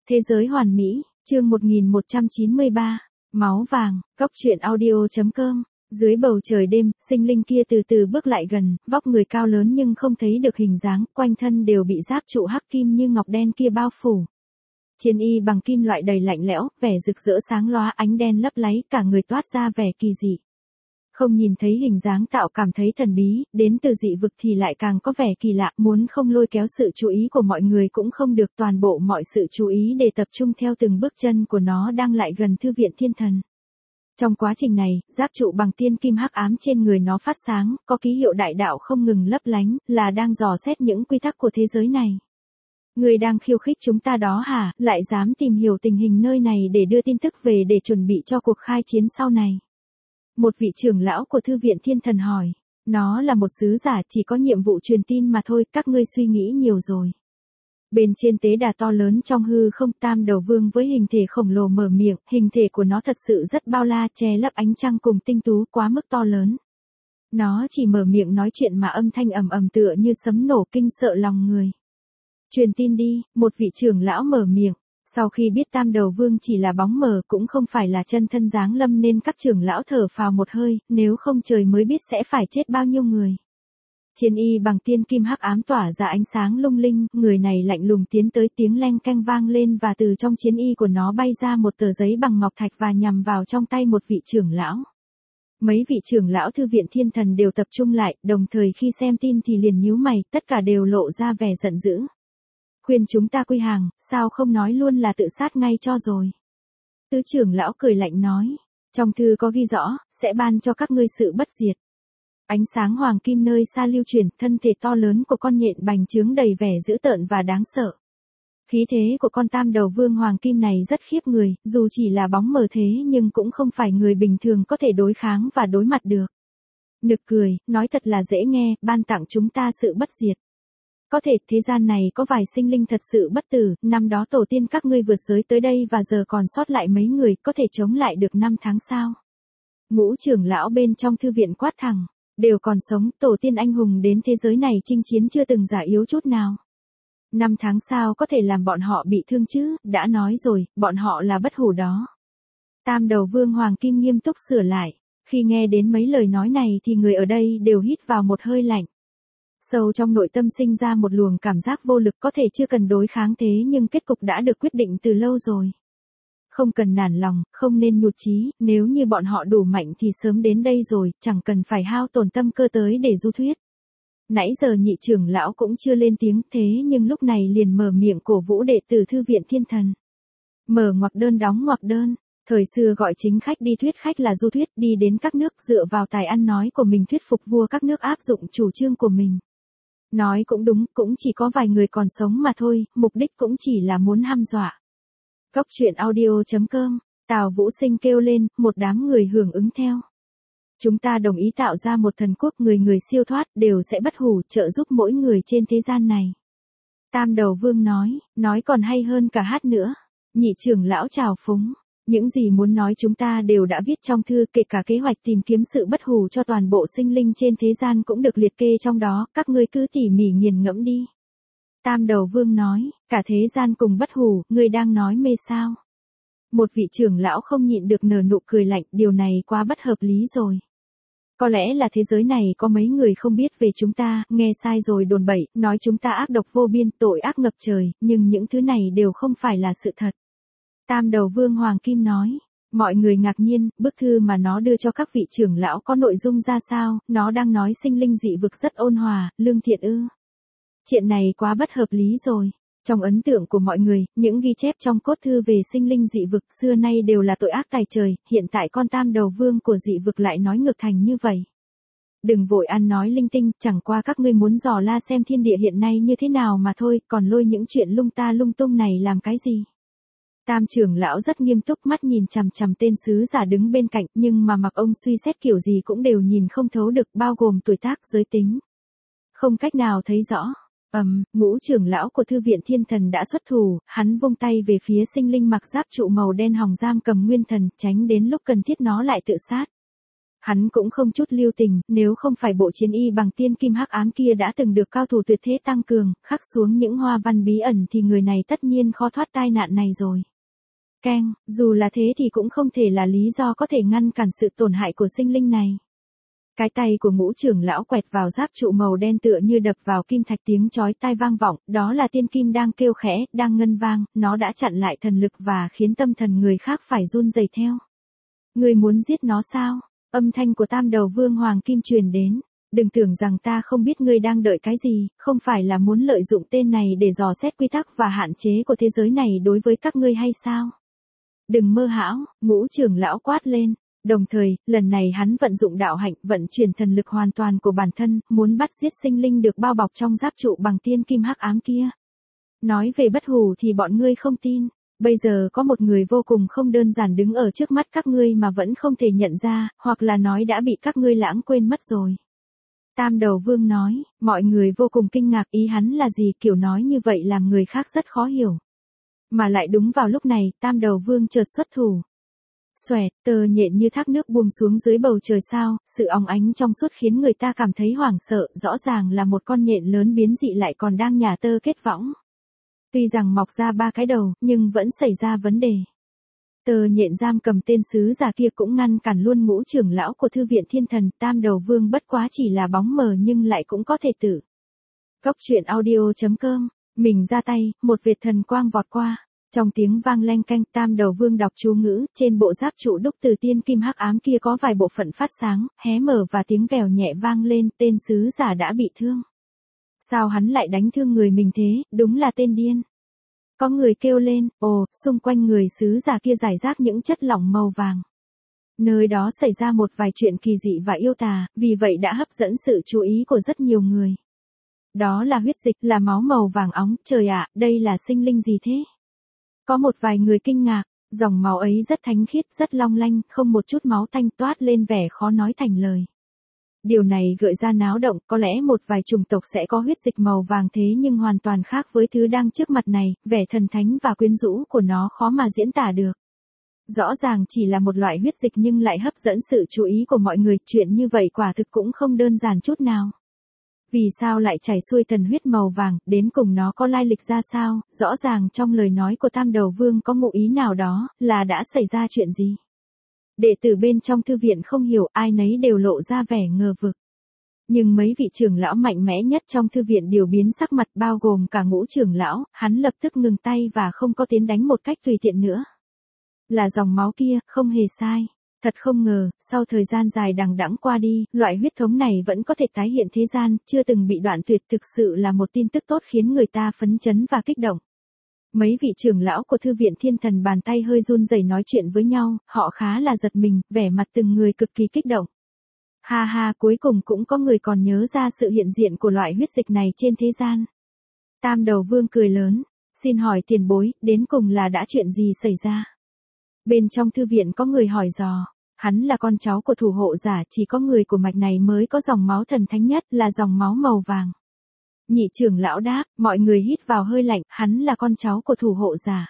Thế giới hoàn mỹ, chương 1193, máu vàng, góc truyện audio.com. Dưới bầu trời đêm, sinh linh kia từ từ bước lại gần, vóc người cao lớn nhưng không thấy được hình dáng, quanh thân đều bị giáp trụ hắc kim như ngọc đen kia bao phủ. Chiến y bằng kim loại đầy lạnh lẽo, vẻ rực rỡ sáng lóa, ánh đen lấp láy, cả người toát ra vẻ kỳ dị. Không nhìn thấy hình dáng tạo cảm thấy thần bí, đến từ dị vực thì lại càng có vẻ kỳ lạ, muốn không lôi kéo sự chú ý của mọi người cũng không được, toàn bộ mọi sự chú ý để tập trung theo từng bước chân của nó đang lại gần thư viện thiên thần. Trong quá trình này, giáp trụ bằng tiên kim hắc ám trên người nó phát sáng, có ký hiệu đại đạo không ngừng lấp lánh, là đang dò xét những quy tắc của thế giới này. Người đang khiêu khích chúng ta đó hả, lại dám tìm hiểu tình hình nơi này để đưa tin tức về để chuẩn bị cho cuộc khai chiến sau này. Một vị trưởng lão của thư viện thiên thần hỏi, nó là một sứ giả chỉ có nhiệm vụ truyền tin mà thôi, các ngươi suy nghĩ nhiều rồi. Bên trên tế đà to lớn trong hư không, tam đầu vương với hình thể khổng lồ mở miệng, hình thể của nó thật sự rất bao la, che lấp ánh trăng cùng tinh tú, quá mức to lớn. Nó chỉ mở miệng nói chuyện mà âm thanh ầm ầm tựa như sấm nổ, kinh sợ lòng người. Truyền tin đi, một vị trưởng lão mở miệng. Sau khi biết tam đầu vương chỉ là bóng mờ cũng không phải là chân thân giáng lâm nên các trưởng lão thở phào một hơi, nếu không trời mới biết sẽ phải chết bao nhiêu người. Chiến y bằng tiên kim hắc ám tỏa ra ánh sáng lung linh, người này lạnh lùng tiến tới, tiếng leng keng vang lên và từ trong chiến y của nó bay ra một tờ giấy bằng ngọc thạch và nhằm vào trong tay một vị trưởng lão. Mấy vị trưởng lão thư viện thiên thần đều tập trung lại, đồng thời khi xem tin thì liền nhíu mày, tất cả đều lộ ra vẻ giận dữ. Khuyên chúng ta quy hàng, sao không nói luôn là tự sát ngay cho rồi. Tứ trưởng lão cười lạnh nói, trong thư có ghi rõ, sẽ ban cho các ngươi sự bất diệt. Ánh sáng hoàng kim nơi xa lưu chuyển, thân thể to lớn của con nhện bành trướng đầy vẻ dữ tợn và đáng sợ. Khí thế của con tam đầu vương hoàng kim này rất khiếp người, dù chỉ là bóng mờ thế nhưng cũng không phải người bình thường có thể đối kháng và đối mặt được. Nực cười, nói thật là dễ nghe, ban tặng chúng ta sự bất diệt. Có thể thế gian này có vài sinh linh thật sự bất tử, năm đó tổ tiên các ngươi vượt giới tới đây và giờ còn sót lại mấy người, có thể chống lại được 5 tháng sao? Ngũ trưởng lão bên trong thư viện quát thẳng, đều còn sống, tổ tiên anh hùng đến thế giới này chinh chiến chưa từng già yếu chút nào. 5 tháng sao có thể làm bọn họ bị thương chứ, đã nói rồi, bọn họ là bất hủ đó. Tam đầu vương hoàng kim nghiêm túc sửa lại, khi nghe đến mấy lời nói này thì người ở đây đều hít vào một hơi lạnh. Sâu trong nội tâm sinh ra một luồng cảm giác vô lực, có thể chưa cần đối kháng thế nhưng kết cục đã được quyết định từ lâu rồi. Không cần nản lòng, không nên nhụt chí, nếu như bọn họ đủ mạnh thì sớm đến đây rồi, chẳng cần phải hao tổn tâm cơ tới để du thuyết. Nãy giờ nhị trưởng lão cũng chưa lên tiếng thế nhưng lúc này liền mở miệng cổ vũ đệ tử thư viện thiên thần. Mở ngoặc đơn đóng ngoặc đơn. Thời xưa gọi chính khách đi thuyết khách là du thuyết, đi đến các nước dựa vào tài ăn nói của mình thuyết phục vua các nước áp dụng chủ trương của mình. Nói cũng đúng, cũng chỉ có vài người còn sống mà thôi, mục đích cũng chỉ là muốn hăm dọa. Góc truyện audio.com, Tào Vũ Sinh kêu lên, một đám người hưởng ứng theo. Chúng ta đồng ý tạo ra một thần quốc, người người siêu thoát, đều sẽ bất hủ, trợ giúp mỗi người trên thế gian này. Tam đầu vương nói còn hay hơn cả hát nữa. Nhị trưởng lão trào phúng. Những gì muốn nói chúng ta đều đã viết trong thư, kể cả kế hoạch tìm kiếm sự bất hủ cho toàn bộ sinh linh trên thế gian cũng được liệt kê trong đó, các ngươi cứ tỉ mỉ nghiền ngẫm đi. Tam đầu vương nói, cả thế gian cùng bất hủ, ngươi đang nói mê sao? Một vị trưởng lão không nhịn được nở nụ cười lạnh, điều này quá bất hợp lý rồi. Có lẽ là thế giới này có mấy người không biết về chúng ta, nghe sai rồi đồn bậy, nói chúng ta ác độc vô biên, tội ác ngập trời, nhưng những thứ này đều không phải là sự thật. Tam đầu vương hoàng kim nói, mọi người ngạc nhiên, bức thư mà nó đưa cho các vị trưởng lão có nội dung ra sao, nó đang nói sinh linh dị vực rất ôn hòa, lương thiện ư. Chuyện này quá bất hợp lý rồi. Trong ấn tượng của mọi người, những ghi chép trong cốt thư về sinh linh dị vực xưa nay đều là tội ác tày trời, hiện tại con tam đầu vương của dị vực lại nói ngược thành như vậy. Đừng vội ăn nói linh tinh, chẳng qua các ngươi muốn dò la xem thiên địa hiện nay như thế nào mà thôi, còn lôi những chuyện lung ta lung tung này làm cái gì. Tam trưởng lão rất nghiêm túc, mắt nhìn chằm chằm tên sứ giả đứng bên cạnh, nhưng mà mặc ông suy xét kiểu gì cũng đều nhìn không thấu được, bao gồm tuổi tác, giới tính. Không cách nào thấy rõ. Ngũ trưởng lão của thư viện thiên thần đã xuất thủ, hắn vung tay về phía sinh linh mặc giáp trụ màu đen hòng giam cầm nguyên thần, tránh đến lúc cần thiết nó lại tự sát. Hắn cũng không chút lưu tình, nếu không phải bộ chiến y bằng tiên kim hắc ám kia đã từng được cao thủ tuyệt thế tăng cường, khắc xuống những hoa văn bí ẩn thì người này tất nhiên khó thoát tai nạn này rồi. Keng, dù là thế thì cũng không thể là lý do có thể ngăn cản sự tổn hại của sinh linh này. Cái tay của Ngũ trưởng lão quẹt vào giáp trụ màu đen tựa như đập vào kim thạch, tiếng chói tai vang vọng, đó là tiên kim đang kêu khẽ, đang ngân vang, nó đã chặn lại thần lực và khiến tâm thần người khác phải run rẩy theo. Ngươi muốn giết nó sao? Âm thanh của Tam Đầu Vương Hoàng Kim truyền đến. Đừng tưởng rằng ta không biết ngươi đang đợi cái gì, không phải là muốn lợi dụng tên này để dò xét quy tắc và hạn chế của thế giới này đối với các ngươi hay sao? Đừng mơ hão, Ngũ trưởng lão quát lên. Đồng thời, lần này hắn vận dụng đạo hạnh, vận chuyển thần lực hoàn toàn của bản thân, muốn bắt giết sinh linh được bao bọc trong giáp trụ bằng tiên kim hắc ám kia. Nói về bất hủ thì bọn ngươi không tin. Bây giờ có một người vô cùng không đơn giản đứng ở trước mắt các ngươi mà vẫn không thể nhận ra, hoặc là nói đã bị các ngươi lãng quên mất rồi. Tam Đầu Vương nói, mọi người vô cùng kinh ngạc, ý hắn là gì, kiểu nói như vậy làm người khác rất khó hiểu. Mà lại đúng vào lúc này, Tam Đầu Vương chợt xuất thủ. Xoẹt, tơ nhện như thác nước buông xuống dưới bầu trời sao, sự óng ánh trong suốt khiến người ta cảm thấy hoảng sợ, rõ ràng là một con nhện lớn biến dị lại còn đang nhả tơ kết võng. Tuy rằng mọc ra 3 cái đầu, nhưng vẫn xảy ra vấn đề. Tơ nhện giam cầm tên sứ giả kia cũng ngăn cản luôn Ngũ trưởng lão của Thư viện Thiên Thần. Tam Đầu Vương bất quá chỉ là bóng mờ nhưng lại cũng có thể tử. Cốc truyện audio.com, mình ra tay, một vệt thần quang vọt qua. Trong tiếng vang leng keng, Tam Đầu Vương đọc chú ngữ, trên bộ giáp trụ đúc từ tiên kim hắc ám kia có vài bộ phận phát sáng, hé mở và tiếng vèo nhẹ vang lên, tên sứ giả đã bị thương. Sao hắn lại đánh thương người mình thế, đúng là tên điên. Có người kêu lên, ồ, xung quanh người sứ giả kia rải rác những chất lỏng màu vàng. Nơi đó xảy ra một vài chuyện kỳ dị và yêu tà, vì vậy đã hấp dẫn sự chú ý của rất nhiều người. Đó là huyết dịch, là máu màu vàng óng, trời ạ, đây là sinh linh gì thế? Có một vài người kinh ngạc, dòng máu ấy rất thánh khiết, rất long lanh, không một chút máu tanh, toát lên vẻ khó nói thành lời. Điều này gợi ra náo động, có lẽ một vài chủng tộc sẽ có huyết dịch màu vàng thế nhưng hoàn toàn khác với thứ đang trước mặt này, vẻ thần thánh và quyến rũ của nó khó mà diễn tả được. Rõ ràng chỉ là một loại huyết dịch nhưng lại hấp dẫn sự chú ý của mọi người, chuyện như vậy quả thực cũng không đơn giản chút nào. Vì sao lại chảy xuôi thần huyết màu vàng, đến cùng nó có lai lịch ra sao, rõ ràng trong lời nói của Tam Đầu Vương có ngụ ý nào đó, là đã xảy ra chuyện gì. Đệ tử bên trong thư viện không hiểu, ai nấy đều lộ ra vẻ ngờ vực. Nhưng mấy vị trưởng lão mạnh mẽ nhất trong thư viện đều biến sắc mặt, bao gồm cả Ngũ trưởng lão, hắn lập tức ngừng tay và không có tiến đánh một cách tùy tiện nữa. Là dòng máu kia, không hề sai. Thật không ngờ, sau thời gian dài đằng đẵng qua đi, loại huyết thống này vẫn có thể tái hiện thế gian, chưa từng bị đoạn tuyệt, thực sự là một tin tức tốt khiến người ta phấn chấn và kích động. Mấy vị trưởng lão của Thư viện Thiên Thần bàn tay hơi run rẩy nói chuyện với nhau, họ khá là giật mình, vẻ mặt từng người cực kỳ kích động. Ha ha, cuối cùng cũng có người còn nhớ ra sự hiện diện của loại huyết dịch này trên thế gian. Tam Đầu Vương cười lớn, xin hỏi tiền bối, đến cùng là đã chuyện gì xảy ra? Bên trong thư viện có người hỏi dò, hắn là con cháu của thủ hộ giả, chỉ có người của mạch này mới có dòng máu thần thánh nhất, là dòng máu màu vàng. Nhị trưởng lão đáp, mọi người hít vào hơi lạnh, hắn là con cháu của thủ hộ giả.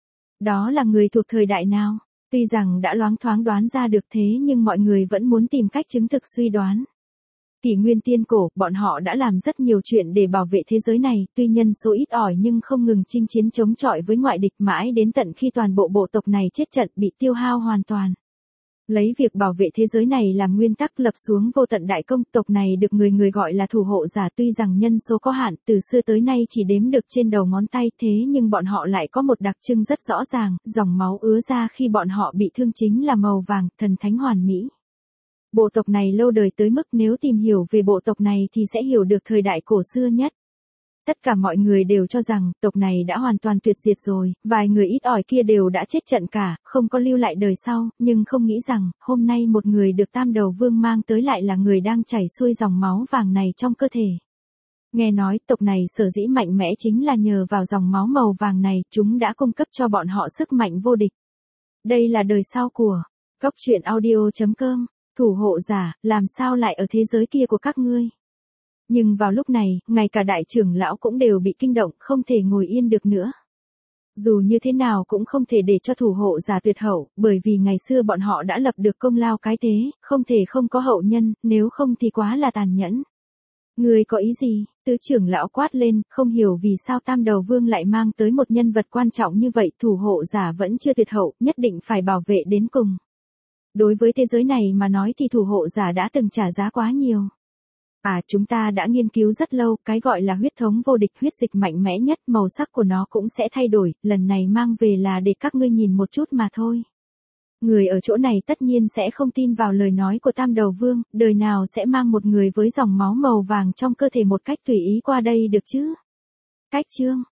Đó là người thuộc thời đại nào? Tuy rằng đã loáng thoáng đoán ra được thế nhưng mọi người vẫn muốn tìm cách chứng thực suy đoán. Kỷ nguyên tiên cổ, bọn họ đã làm rất nhiều chuyện để bảo vệ thế giới này, tuy nhân số ít ỏi nhưng không ngừng chinh chiến chống chọi với ngoại địch mãi đến tận khi toàn bộ bộ tộc này chết trận bị tiêu hao hoàn toàn. Lấy việc bảo vệ thế giới này làm nguyên tắc lập xuống vô tận đại công, tộc này được người người gọi là thủ hộ giả, tuy rằng nhân số có hạn, từ xưa tới nay chỉ đếm được trên đầu ngón tay, thế nhưng bọn họ lại có một đặc trưng rất rõ ràng, dòng máu ứa ra khi bọn họ bị thương chính là màu vàng, thần thánh hoàn mỹ. Bộ tộc này lâu đời tới mức nếu tìm hiểu về bộ tộc này thì sẽ hiểu được thời đại cổ xưa nhất. Tất cả mọi người đều cho rằng tộc này đã hoàn toàn tuyệt diệt rồi, vài người ít ỏi kia đều đã chết trận cả, không có lưu lại đời sau, nhưng không nghĩ rằng, hôm nay một người được Tam Đầu Vương mang tới lại là người đang chảy xuôi dòng máu vàng này trong cơ thể. Nghe nói tộc này sở dĩ mạnh mẽ chính là nhờ vào dòng máu màu vàng này, chúng đã cung cấp cho bọn họ sức mạnh vô địch. Đây là đời sau của Cốc truyện audio.com. Thủ hộ giả, làm sao lại ở thế giới kia của các ngươi? Nhưng vào lúc này, ngay cả đại trưởng lão cũng đều bị kinh động, không thể ngồi yên được nữa. Dù như thế nào cũng không thể để cho thủ hộ giả tuyệt hậu, bởi vì ngày xưa bọn họ đã lập được công lao cái thế, không thể không có hậu nhân, nếu không thì quá là tàn nhẫn. Ngươi có ý gì? Tứ trưởng lão quát lên, không hiểu vì sao Tam Đầu Vương lại mang tới một nhân vật quan trọng như vậy, thủ hộ giả vẫn chưa tuyệt hậu, nhất định phải bảo vệ đến cùng. Đối với thế giới này mà nói thì thủ hộ giả đã từng trả giá quá nhiều. Chúng ta đã nghiên cứu rất lâu, cái gọi là huyết thống vô địch, huyết dịch mạnh mẽ nhất, màu sắc của nó cũng sẽ thay đổi, lần này mang về là để các ngươi nhìn một chút mà thôi. Người ở chỗ này tất nhiên sẽ không tin vào lời nói của Tam Đầu Vương, đời nào sẽ mang một người với dòng máu màu vàng trong cơ thể một cách tùy ý qua đây được chứ? Cách chương